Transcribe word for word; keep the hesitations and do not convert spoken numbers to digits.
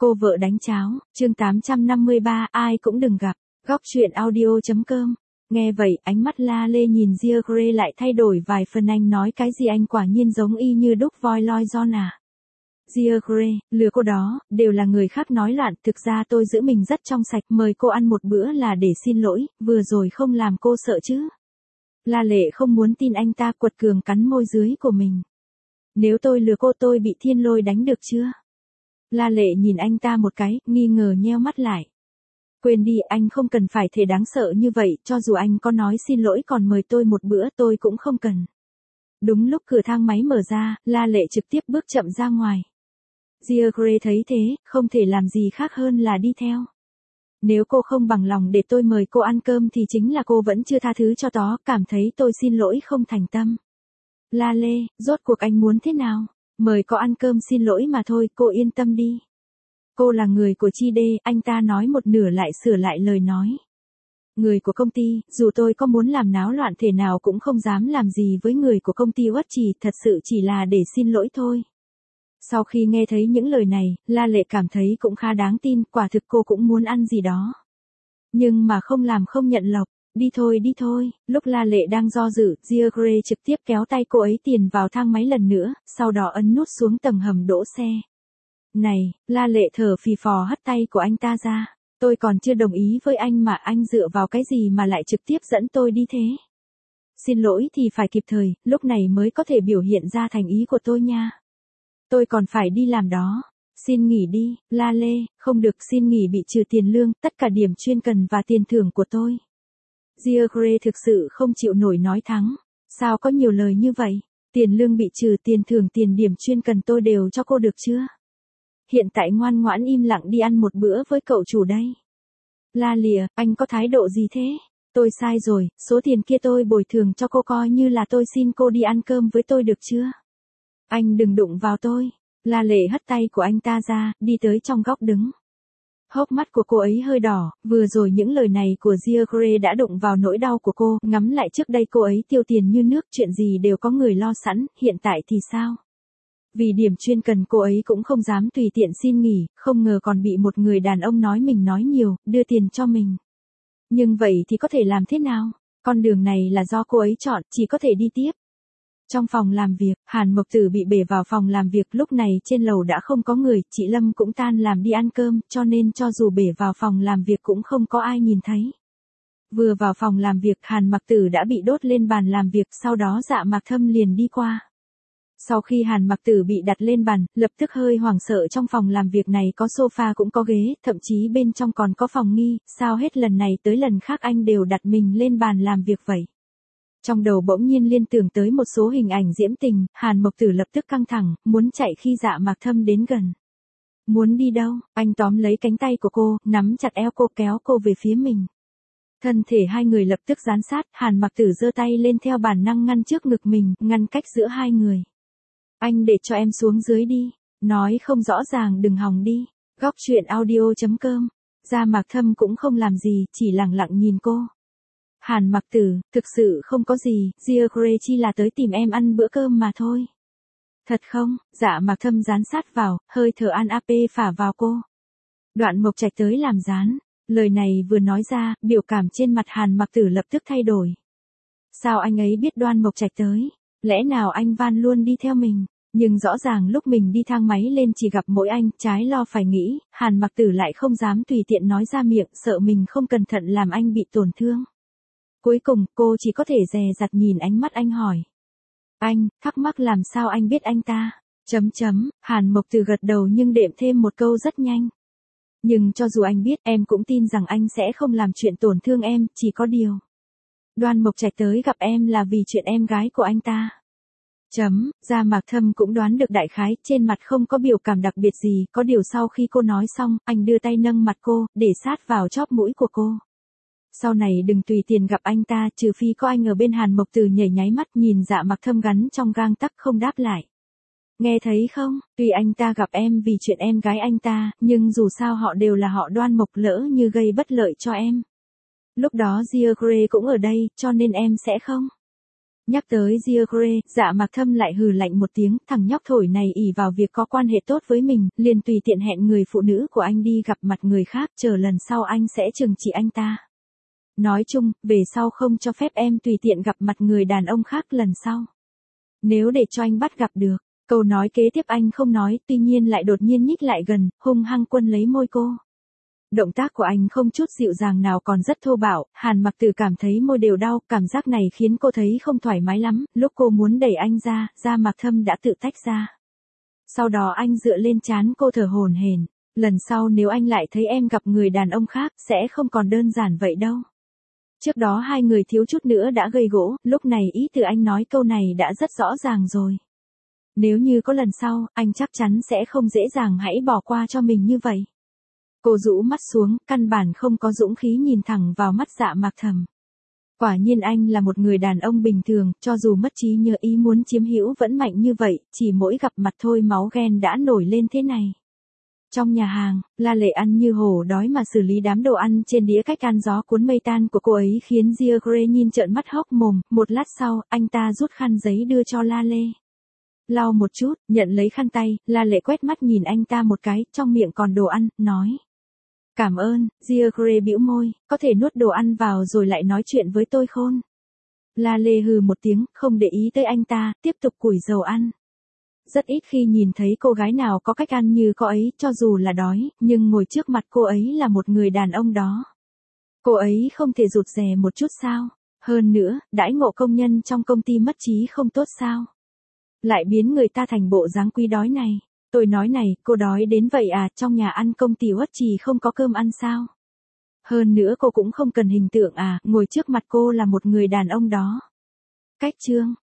Cô vợ đánh cháo, chương tám trăm năm mươi ba, ai cũng đừng gặp. Góc truyện audio.com. Nghe vậy, ánh mắt La Lê nhìn Gia Grey lại thay đổi vài phần. Anh nói cái gì anh quả nhiên giống y như đúc voi loi John à. Gia Grey, lừa cô đó, đều là người khác nói loạn. Thực ra tôi giữ mình rất trong sạch, mời cô ăn một bữa là để xin lỗi, vừa rồi không làm cô sợ chứ. La Lệ không muốn tin anh ta, quật cường cắn môi dưới của mình. Nếu tôi lừa cô tôi bị thiên lôi đánh được chưa? La Lệ nhìn anh ta một cái, nghi ngờ nheo mắt lại. Quên đi, anh không cần phải thể đáng sợ như vậy, cho dù anh có nói xin lỗi còn mời tôi một bữa tôi cũng không cần. Đúng lúc cửa thang máy mở ra, La Lệ trực tiếp bước chậm ra ngoài. Gia Grey thấy thế, không thể làm gì khác hơn là đi theo. Nếu cô không bằng lòng để tôi mời cô ăn cơm thì chính là cô vẫn chưa tha thứ cho tó, cảm thấy tôi xin lỗi không thành tâm. La Lê, rốt cuộc anh muốn thế nào? Mời có ăn cơm xin lỗi mà thôi, cô yên tâm đi. Cô là người của Chi Đê, anh ta nói một nửa lại sửa lại lời nói. Người của công ty, dù tôi có muốn làm náo loạn thể nào cũng không dám làm gì với người của công ty Uất Trì, thật sự chỉ là để xin lỗi thôi. Sau khi nghe thấy những lời này, La Lệ cảm thấy cũng khá đáng tin, quả thực cô cũng muốn ăn gì đó. Nhưng mà không làm không nhận lộc. Đi thôi đi thôi, lúc La Lệ đang do dự, Gia Grey trực tiếp kéo tay cô ấy tiền vào thang máy lần nữa, sau đó ấn nút xuống tầng hầm đỗ xe. Này, La Lệ thở phì phò hất tay của anh ta ra, tôi còn chưa đồng ý với anh mà anh dựa vào cái gì mà lại trực tiếp dẫn tôi đi thế? Xin lỗi thì phải kịp thời, lúc này mới có thể biểu hiện ra thành ý của tôi nha. Tôi còn phải đi làm đó. Xin nghỉ đi, La Lê, không được, xin nghỉ bị trừ tiền lương, tất cả điểm chuyên cần và tiền thưởng của tôi. Gia Grey thực sự không chịu nổi nói thắng. Sao có nhiều lời như vậy? Tiền lương bị trừ, tiền thưởng, tiền điểm chuyên cần tôi đều cho cô được chưa? Hiện tại ngoan ngoãn im lặng đi ăn một bữa với cậu chủ đây. La Lìa, anh có thái độ gì thế? Tôi sai rồi, số tiền kia tôi bồi thường cho cô coi như là tôi xin cô đi ăn cơm với tôi được chưa? Anh đừng đụng vào tôi. La Lệ hất tay của anh ta ra, đi tới trong góc đứng. Hốc mắt của cô ấy hơi đỏ, vừa rồi những lời này của Gia Grey đã đụng vào nỗi đau của cô, ngắm lại trước đây cô ấy tiêu tiền như nước, chuyện gì đều có người lo sẵn, hiện tại thì sao? Vì điểm chuyên cần cô ấy cũng không dám tùy tiện xin nghỉ, không ngờ còn bị một người đàn ông nói mình nói nhiều, đưa tiền cho mình. Nhưng vậy thì có thể làm thế nào? Con đường này là do cô ấy chọn, chỉ có thể đi tiếp. Trong phòng làm việc, Hàn Mộc Tử bị bể vào phòng làm việc, lúc này trên lầu đã không có người, chị Lâm cũng tan làm đi ăn cơm, cho nên cho dù bể vào phòng làm việc cũng không có ai nhìn thấy. Vừa vào phòng làm việc, Hàn Mặc Tử đã bị đốt lên bàn làm việc, sau đó Dạ Mạc Thâm liền đi qua. Sau khi Hàn Mặc Tử bị đặt lên bàn, lập tức hơi hoảng sợ, trong phòng làm việc này có sofa cũng có ghế, thậm chí bên trong còn có phòng nghi, sao hết lần này tới lần khác anh đều đặt mình lên bàn làm việc vậy? Trong đầu bỗng nhiên liên tưởng tới một số hình ảnh diễm tình, Hàn Mộc Tử lập tức căng thẳng, muốn chạy khi Dạ Mạc Thâm đến gần. Muốn đi đâu? Anh tóm lấy cánh tay của cô, nắm chặt eo cô, kéo cô về phía mình. Thân thể hai người lập tức dán sát, Hàn Mạc Tử giơ tay lên theo bản năng ngăn trước ngực mình, ngăn cách giữa hai người. Anh để cho em xuống dưới đi. Nói không rõ ràng đừng hòng đi. Góc truyện audio.com. Dạ Mạc Thâm cũng không làm gì, chỉ lặng lặng nhìn cô. Hàn Mặc Tử, thực sự không có gì, Gia Grey chỉ là tới tìm em ăn bữa cơm mà thôi. Thật không? Dạ Mạc Thâm dán sát vào, hơi thở an áp phả vào cô. Đoạn Mộc Trạch tới làm dán. Lời này vừa nói ra, biểu cảm trên mặt Hàn Mặc Tử lập tức thay đổi. Sao anh ấy biết Đoan Mộc Trạch tới? Lẽ nào anh Van luôn đi theo mình? Nhưng rõ ràng lúc mình đi thang máy lên chỉ gặp mỗi anh, trái lo phải nghĩ, Hàn Mặc Tử lại không dám tùy tiện nói ra miệng, sợ mình không cẩn thận làm anh bị tổn thương. Cuối cùng, cô chỉ có thể dè dặt nhìn ánh mắt anh hỏi. Anh, thắc mắc làm sao anh biết anh ta? Chấm chấm, Hàn Mộc Tử gật đầu nhưng đệm thêm một câu rất nhanh. Nhưng cho dù anh biết, em cũng tin rằng anh sẽ không làm chuyện tổn thương em, chỉ có điều. Đoan Mộc Trạch tới gặp em là vì chuyện em gái của anh ta. Chấm, Dạ Mạc Thâm cũng đoán được đại khái, trên mặt không có biểu cảm đặc biệt gì, có điều sau khi cô nói xong, anh đưa tay nâng mặt cô, để sát vào chóp mũi của cô. Sau này đừng tùy tiện gặp anh ta, trừ phi có anh ở bên. Hàn Mộc Tử nhảy nháy mắt nhìn Dạ Mạc Thâm gắn trong gang tắc không đáp lại. Nghe thấy không, tuy anh ta gặp em vì chuyện em gái anh ta, nhưng dù sao họ đều là họ Đoan Mộc, lỡ như gây bất lợi cho em. Lúc đó Gia Grey cũng ở đây, cho nên em sẽ không. Nhắc tới George, Dạ Mạc Thâm lại hừ lạnh một tiếng, thằng nhóc thổi này ỷ vào việc có quan hệ tốt với mình, liền tùy tiện hẹn người phụ nữ của anh đi gặp mặt người khác, chờ lần sau anh sẽ trừng trị anh ta. Nói chung, về sau không cho phép em tùy tiện gặp mặt người đàn ông khác lần sau. Nếu để cho anh bắt gặp được, câu nói kế tiếp anh không nói, tuy nhiên lại đột nhiên nhích lại gần, hung hăng quân lấy môi cô. Động tác của anh không chút dịu dàng nào còn rất thô bạo, Hàn Mặc Tử cảm thấy môi đều đau, cảm giác này khiến cô thấy không thoải mái lắm, lúc cô muốn đẩy anh ra, Dạ Mạc Thâm đã tự tách ra. Sau đó anh dựa lên trán cô thở hổn hển, lần sau nếu anh lại thấy em gặp người đàn ông khác, sẽ không còn đơn giản vậy đâu. Trước đó hai người thiếu chút nữa đã gây gỗ, lúc này ý từ anh nói câu này đã rất rõ ràng rồi. Nếu như có lần sau, anh chắc chắn sẽ không dễ dàng hãy bỏ qua cho mình như vậy. Cô rũ mắt xuống, căn bản không có dũng khí nhìn thẳng vào mắt Dạ Mạc Thầm. Quả nhiên anh là một người đàn ông bình thường, cho dù mất trí nhớ ý muốn chiếm hữu vẫn mạnh như vậy, chỉ mỗi gặp mặt thôi máu ghen đã nổi lên thế này. Trong nhà hàng, La Lệ ăn như hổ đói mà xử lý đám đồ ăn trên đĩa cách ăn gió cuốn mây tan của cô ấy khiến George nhìn trợn mắt hốc mồm, một lát sau, anh ta rút khăn giấy đưa cho La Lê. Lau một chút, nhận lấy khăn tay, La Lệ quét mắt nhìn anh ta một cái, trong miệng còn đồ ăn, nói. Cảm ơn, George bĩu môi, có thể nuốt đồ ăn vào rồi lại nói chuyện với tôi khôn. La Lê hừ một tiếng, không để ý tới anh ta, tiếp tục củi dầu ăn. Rất ít khi nhìn thấy cô gái nào có cách ăn như cô ấy, cho dù là đói, nhưng ngồi trước mặt cô ấy là một người đàn ông đó. Cô ấy không thể rụt rè một chút sao? Hơn nữa, đãi ngộ công nhân trong công ty mất trí không tốt sao? Lại biến người ta thành bộ dáng quý đói này. Tôi nói này, cô đói đến vậy à, trong nhà ăn công ty Uất Trì không có cơm ăn sao? Hơn nữa cô cũng không cần hình tượng à, ngồi trước mặt cô là một người đàn ông đó. Cách chương